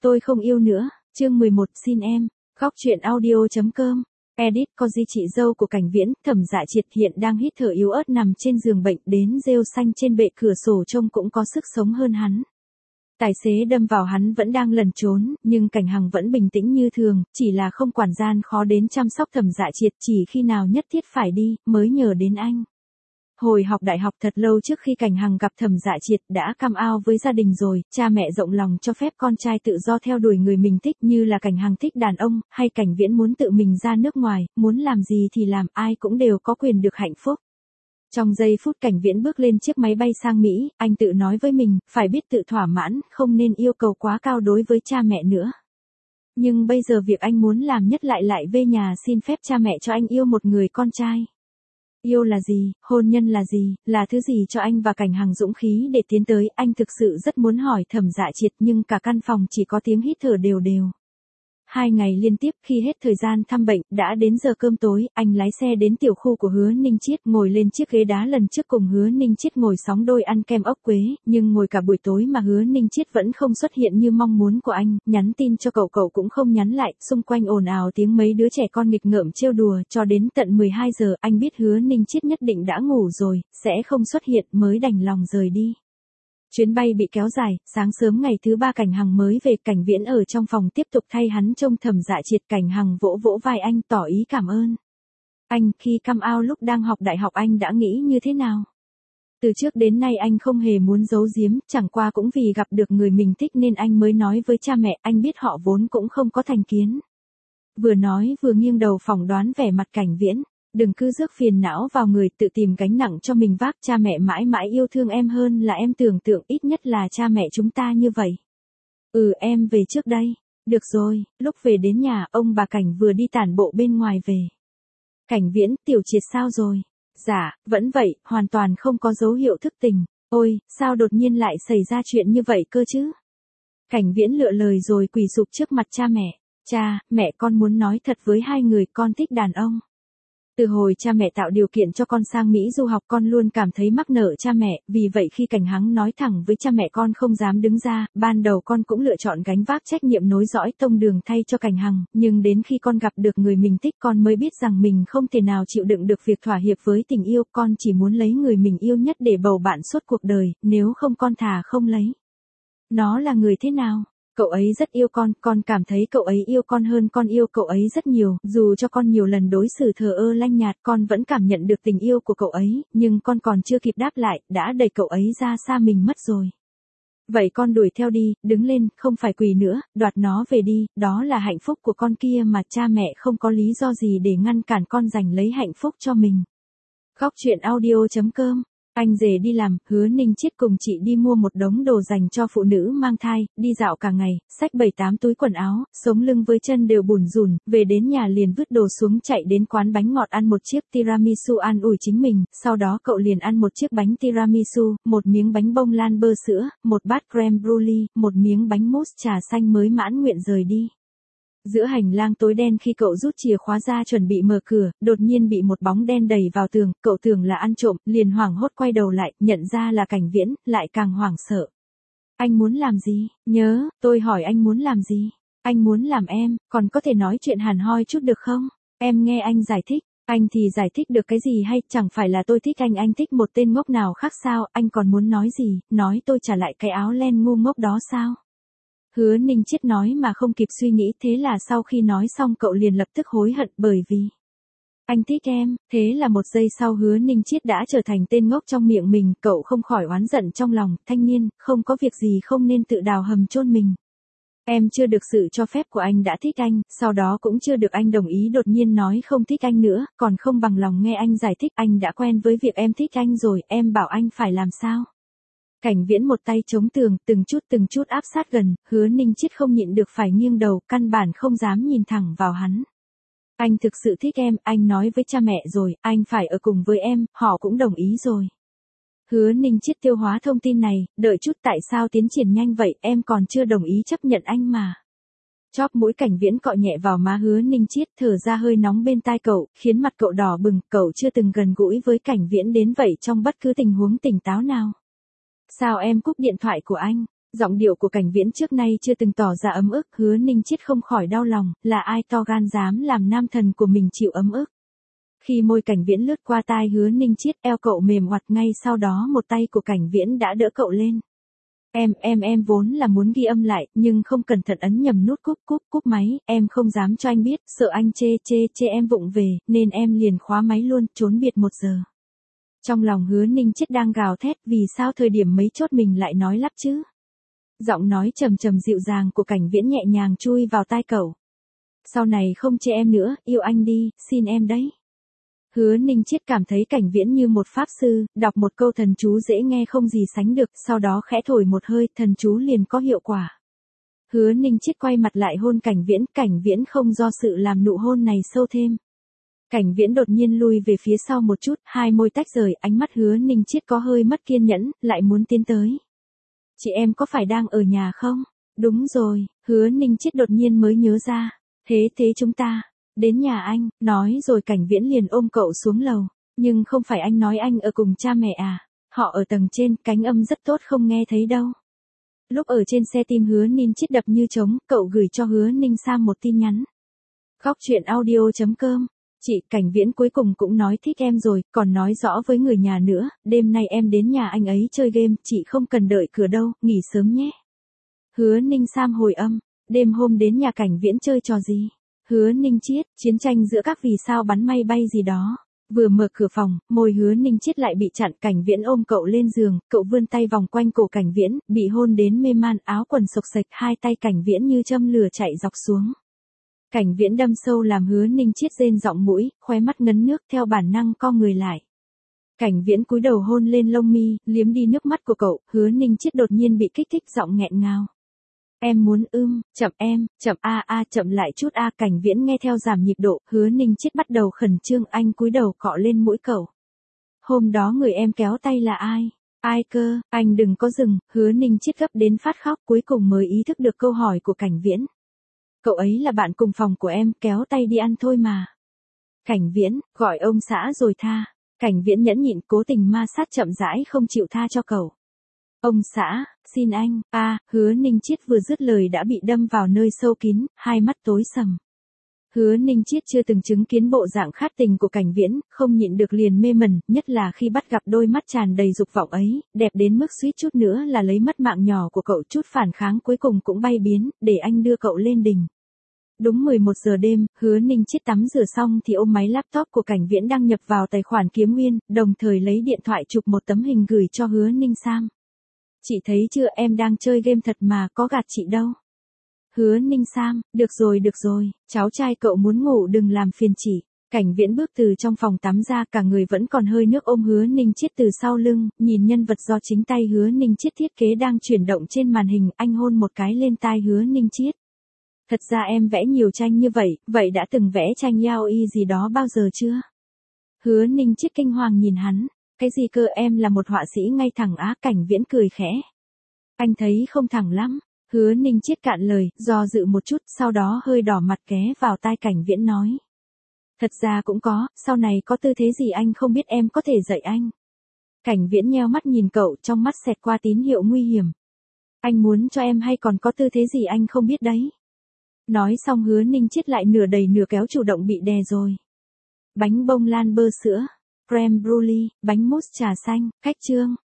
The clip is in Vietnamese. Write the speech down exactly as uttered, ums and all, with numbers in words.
Tôi không yêu nữa, chương mười một xin em, góc truyện audio.com, edit có gì chị dâu của Cảnh Viễn, Thẩm Dạ Triệt hiện đang hít thở yếu ớt nằm trên giường bệnh, đến rêu xanh trên bệ cửa sổ trông cũng có sức sống hơn hắn. Tài xế đâm vào hắn vẫn đang lẩn trốn, nhưng Cảnh Hằng vẫn bình tĩnh như thường, chỉ là không quản gian khó đến chăm sóc Thẩm Dạ Triệt, chỉ khi nào nhất thiết phải đi, mới nhờ đến anh. Hồi học đại học thật lâu trước khi Cảnh Hằng gặp Thẩm Dạ Triệt đã cam ao với gia đình rồi, cha mẹ rộng lòng cho phép con trai tự do theo đuổi người mình thích, như là Cảnh Hằng thích đàn ông, hay Cảnh Viễn muốn tự mình ra nước ngoài, muốn làm gì thì làm, ai cũng đều có quyền được hạnh phúc. Trong giây phút Cảnh Viễn bước lên chiếc máy bay sang Mỹ, anh tự nói với mình, phải biết tự thỏa mãn, không nên yêu cầu quá cao đối với cha mẹ nữa. Nhưng bây giờ việc anh muốn làm nhất lại lại về nhà xin phép cha mẹ cho anh yêu một người con trai. Yêu là gì, hôn nhân là gì, là thứ gì cho anh và Cảnh Hằng dũng khí để tiến tới, anh thực sự rất muốn hỏi Thẩm Dạ Triệt, nhưng cả căn phòng chỉ có tiếng hít thở đều đều. Hai ngày liên tiếp, khi hết thời gian thăm bệnh, đã đến giờ cơm tối, anh lái xe đến tiểu khu của Hứa Ninh Chiết, ngồi lên chiếc ghế đá lần trước cùng Hứa Ninh Chiết ngồi sóng đôi ăn kem ốc quế, nhưng ngồi cả buổi tối mà Hứa Ninh Chiết vẫn không xuất hiện như mong muốn của anh, nhắn tin cho cậu cậu cũng không nhắn lại, xung quanh ồn ào tiếng mấy đứa trẻ con nghịch ngợm trêu đùa, cho đến tận mười hai giờ, anh biết Hứa Ninh Chiết nhất định đã ngủ rồi, sẽ không xuất hiện, mới đành lòng rời đi. Chuyến bay bị kéo dài, sáng sớm ngày thứ ba Cảnh Hằng mới về, Cảnh Viễn ở trong phòng tiếp tục thay hắn trông Thẩm Dạ Triệt. Cảnh Hằng vỗ vỗ vai anh tỏ ý cảm ơn. Anh, khi come out lúc đang học đại học anh đã nghĩ như thế nào? Từ trước đến nay anh không hề muốn giấu giếm, chẳng qua cũng vì gặp được người mình thích nên anh mới nói với cha mẹ, anh biết họ vốn cũng không có thành kiến. Vừa nói vừa nghiêng đầu phỏng đoán vẻ mặt Cảnh Viễn. Đừng cứ rước phiền não vào người, tự tìm gánh nặng cho mình vác, cha mẹ mãi mãi yêu thương em hơn là em tưởng tượng, ít nhất là cha mẹ chúng ta như vậy. Ừ, em về trước đây. Được rồi, lúc về đến nhà, ông bà Cảnh vừa đi tản bộ bên ngoài về. Cảnh Viễn, Tiểu Triệt sao rồi? Dạ, vẫn vậy, hoàn toàn không có dấu hiệu thức tỉnh. Ôi, sao đột nhiên lại xảy ra chuyện như vậy cơ chứ? Cảnh Viễn lựa lời rồi quỳ sụp trước mặt cha mẹ. Cha, mẹ, con muốn nói thật với hai người, con thích đàn ông. Từ hồi cha mẹ tạo điều kiện cho con sang Mỹ du học, con luôn cảm thấy mắc nợ cha mẹ, vì vậy khi Cảnh Hằng nói thẳng với cha mẹ con không dám đứng ra, ban đầu con cũng lựa chọn gánh vác trách nhiệm nối dõi tông đường thay cho Cảnh Hằng, nhưng đến khi con gặp được người mình thích con mới biết rằng mình không thể nào chịu đựng được việc thỏa hiệp với tình yêu, con chỉ muốn lấy người mình yêu nhất để bầu bạn suốt cuộc đời, nếu không con thà không lấy. Nó là người thế nào? Cậu ấy rất yêu con, con cảm thấy cậu ấy yêu con hơn con yêu cậu ấy rất nhiều, dù cho con nhiều lần đối xử thờ ơ lanh nhạt, con vẫn cảm nhận được tình yêu của cậu ấy, nhưng con còn chưa kịp đáp lại, đã đẩy cậu ấy ra xa mình mất rồi. Vậy con đuổi theo đi, đứng lên, không phải quỳ nữa, đoạt nó về đi, đó là hạnh phúc của con kia mà, cha mẹ không có lý do gì để ngăn cản con giành lấy hạnh phúc cho mình. Góc truyện audio.com. Anh rể đi làm, Hứa Ninh Chiết cùng chị đi mua một đống đồ dành cho phụ nữ mang thai, đi dạo cả ngày, xách bảy tám túi quần áo, sống lưng với chân đều bủn rủn, về đến nhà liền vứt đồ xuống chạy đến quán bánh ngọt ăn một chiếc tiramisu an ủi chính mình, sau đó cậu liền ăn một chiếc bánh tiramisu, một miếng bánh bông lan bơ sữa, một bát creme brulee, một miếng bánh mousse trà xanh mới mãn nguyện rời đi. Giữa hành lang tối đen khi cậu rút chìa khóa ra chuẩn bị mở cửa, đột nhiên bị một bóng đen đẩy vào tường, cậu tưởng là ăn trộm, liền hoảng hốt quay đầu lại, nhận ra là Cảnh Viễn, lại càng hoảng sợ. Anh muốn làm gì? Nhớ, tôi hỏi anh muốn làm gì? Anh muốn làm em, còn có thể nói chuyện hàn hoi chút được không? Em nghe anh giải thích. Anh thì giải thích được cái gì hay, chẳng phải là tôi thích anh, anh thích một tên ngốc nào khác sao, anh còn muốn nói gì, nói tôi trả lại cái áo len ngu ngốc đó sao? Hứa Ninh Chiết nói mà không kịp suy nghĩ, thế là sau khi nói xong cậu liền lập tức hối hận bởi vì anh thích em, thế là một giây sau Hứa Ninh Chiết đã trở thành tên ngốc trong miệng mình, cậu không khỏi oán giận trong lòng, thanh niên, không có việc gì không nên tự đào hầm chôn mình. Em chưa được sự cho phép của anh đã thích anh, sau đó cũng chưa được anh đồng ý đột nhiên nói không thích anh nữa, còn không bằng lòng nghe anh giải thích, anh đã quen với việc em thích anh rồi, em bảo anh phải làm sao? Cảnh Viễn một tay chống tường, từng chút từng chút áp sát gần, Hứa Ninh Chiết không nhịn được phải nghiêng đầu, căn bản không dám nhìn thẳng vào hắn. Anh thực sự thích em, anh nói với cha mẹ rồi, anh phải ở cùng với em, họ cũng đồng ý rồi. Hứa Ninh Chiết tiêu hóa thông tin này, đợi chút, tại sao tiến triển nhanh vậy, em còn chưa đồng ý chấp nhận anh mà. Chóp mũi Cảnh Viễn cọ nhẹ vào má Hứa Ninh Chiết, thở ra hơi nóng bên tai cậu, khiến mặt cậu đỏ bừng, cậu chưa từng gần gũi với Cảnh Viễn đến vậy trong bất cứ tình huống tỉnh táo nào. Sao em cúp điện thoại của anh? Giọng điệu của Cảnh Viễn trước nay chưa từng tỏ ra ấm ức, Hứa Ninh Chiết không khỏi đau lòng, là ai to gan dám làm nam thần của mình chịu ấm ức. Khi môi Cảnh Viễn lướt qua tai Hứa Ninh Chiết, eo cậu mềm oặt, ngay sau đó một tay của Cảnh Viễn đã đỡ cậu lên. Em, em, em vốn là muốn ghi âm lại, nhưng không cẩn thận ấn nhầm nút cúp cúp cúp máy, em không dám cho anh biết, sợ anh chê chê chê em vụng về, nên em liền khóa máy luôn, trốn biệt một giờ. Trong lòng Hứa Ninh Chiết đang gào thét, vì sao thời điểm mấy chốt mình lại nói lắp chứ? Giọng nói trầm trầm dịu dàng của Cảnh Viễn nhẹ nhàng chui vào tai cậu. Sau này không chê em nữa, yêu anh đi, xin em đấy. Hứa Ninh Chiết cảm thấy Cảnh Viễn như một pháp sư, đọc một câu thần chú dễ nghe không gì sánh được, sau đó khẽ thổi một hơi, thần chú liền có hiệu quả. Hứa Ninh Chiết quay mặt lại hôn Cảnh Viễn, Cảnh Viễn không do sự làm nụ hôn này sâu thêm. Cảnh Viễn đột nhiên lui về phía sau một chút, hai môi tách rời, ánh mắt Hứa Ninh Chiết có hơi mất kiên nhẫn, lại muốn tiến tới. Chị em có phải đang ở nhà không? Đúng rồi, Hứa Ninh Chiết đột nhiên mới nhớ ra. Thế thế chúng ta đến nhà anh, nói rồi Cảnh Viễn liền ôm cậu xuống lầu. Nhưng không phải anh nói anh ở cùng cha mẹ à? Họ ở tầng trên, cánh âm rất tốt không nghe thấy đâu. Lúc ở trên xe tim Hứa Ninh Chiết đập như trống, cậu gửi cho Hứa Ninh Sam một tin nhắn. Góc truyện audio chấm com. Chị, Cảnh Viễn cuối cùng cũng nói thích em rồi, còn nói rõ với người nhà nữa, đêm nay em đến nhà anh ấy chơi game, chị không cần đợi cửa đâu, nghỉ sớm nhé. Hứa Ninh Sam hồi âm, đêm hôm đến nhà Cảnh Viễn chơi trò gì? Hứa Ninh Chiết, chiến tranh giữa các vì sao bắn may bay gì đó. Vừa mở cửa phòng, môi Hứa Ninh Chiết lại bị chặn, Cảnh Viễn ôm cậu lên giường, cậu vươn tay vòng quanh cổ Cảnh Viễn, bị hôn đến mê man, áo quần xộc xệch, hai tay Cảnh Viễn như châm lửa chạy dọc xuống. Cảnh Viễn đâm sâu làm Hứa Ninh Chiết rên giọng mũi, khóe mắt ngấn nước, theo bản năng co người lại. Cảnh Viễn cúi đầu hôn lên lông mi, liếm đi nước mắt của cậu, Hứa Ninh Chiết đột nhiên bị kích thích, giọng nghẹn ngào. Em muốn ưm, chậm em, chậm a a chậm lại chút a. Cảnh Viễn nghe theo giảm nhịp độ, Hứa Ninh Chiết bắt đầu khẩn trương, anh cúi đầu cọ lên mũi cậu. Hôm đó người em kéo tay là ai? Ai cơ? Anh đừng có dừng. Hứa Ninh Chiết gấp đến phát khóc, cuối cùng mới ý thức được câu hỏi của Cảnh Viễn. Cậu ấy là bạn cùng phòng của em, kéo tay đi ăn thôi mà. Cảnh Viễn, gọi ông xã rồi tha. Cảnh Viễn nhẫn nhịn, cố tình ma sát chậm rãi không chịu tha cho cậu. Ông xã, xin anh, a. À, Hứa Ninh Chiết vừa dứt lời đã bị đâm vào nơi sâu kín, hai mắt tối sầm. Hứa Ninh Chiết chưa từng chứng kiến bộ dạng khát tình của Cảnh Viễn, không nhịn được liền mê mẩn, nhất là khi bắt gặp đôi mắt tràn đầy dục vọng ấy, đẹp đến mức suýt chút nữa là lấy mất mạng nhỏ của cậu, chút phản kháng cuối cùng cũng bay biến, để anh đưa cậu lên đỉnh. Đúng mười một giờ đêm, Hứa Ninh Chiết tắm rửa xong thì ôm máy laptop của Cảnh Viễn đăng nhập vào tài khoản Kiếm Nguyên, đồng thời lấy điện thoại chụp một tấm hình gửi cho Hứa Ninh Sam. Chị thấy chưa, em đang chơi game thật mà, có gạt chị đâu. Hứa Ninh Sam, được rồi được rồi, cháu trai cậu muốn ngủ đừng làm phiền chị. Cảnh Viễn bước từ trong phòng tắm ra, cả người vẫn còn hơi nước, ôm Hứa Ninh Chiết từ sau lưng, nhìn nhân vật do chính tay Hứa Ninh Chiết thiết kế đang chuyển động trên màn hình, anh hôn một cái lên tai Hứa Ninh Chiết. Thật ra em vẽ nhiều tranh như vậy, vậy đã từng vẽ tranh yaoi gì đó bao giờ chưa? Hứa Ninh Chiết kinh hoàng nhìn hắn, cái gì cơ, em là một họa sĩ ngay thẳng á. Cảnh Viễn cười khẽ. Anh thấy không thẳng lắm. Hứa Ninh Chiết cạn lời, do dự một chút, sau đó hơi đỏ mặt ghé vào tai Cảnh Viễn nói. Thật ra cũng có, sau này có tư thế gì anh không biết em có thể dạy anh. Cảnh Viễn nheo mắt nhìn cậu, trong mắt xẹt qua tín hiệu nguy hiểm. Anh muốn cho em hay còn có tư thế gì anh không biết đấy. Nói xong Hứa Ninh Chiết lại nửa đầy nửa kéo chủ động bị đè rồi. Bánh bông lan bơ sữa, creme brulee, bánh mousse trà xanh, cách chương.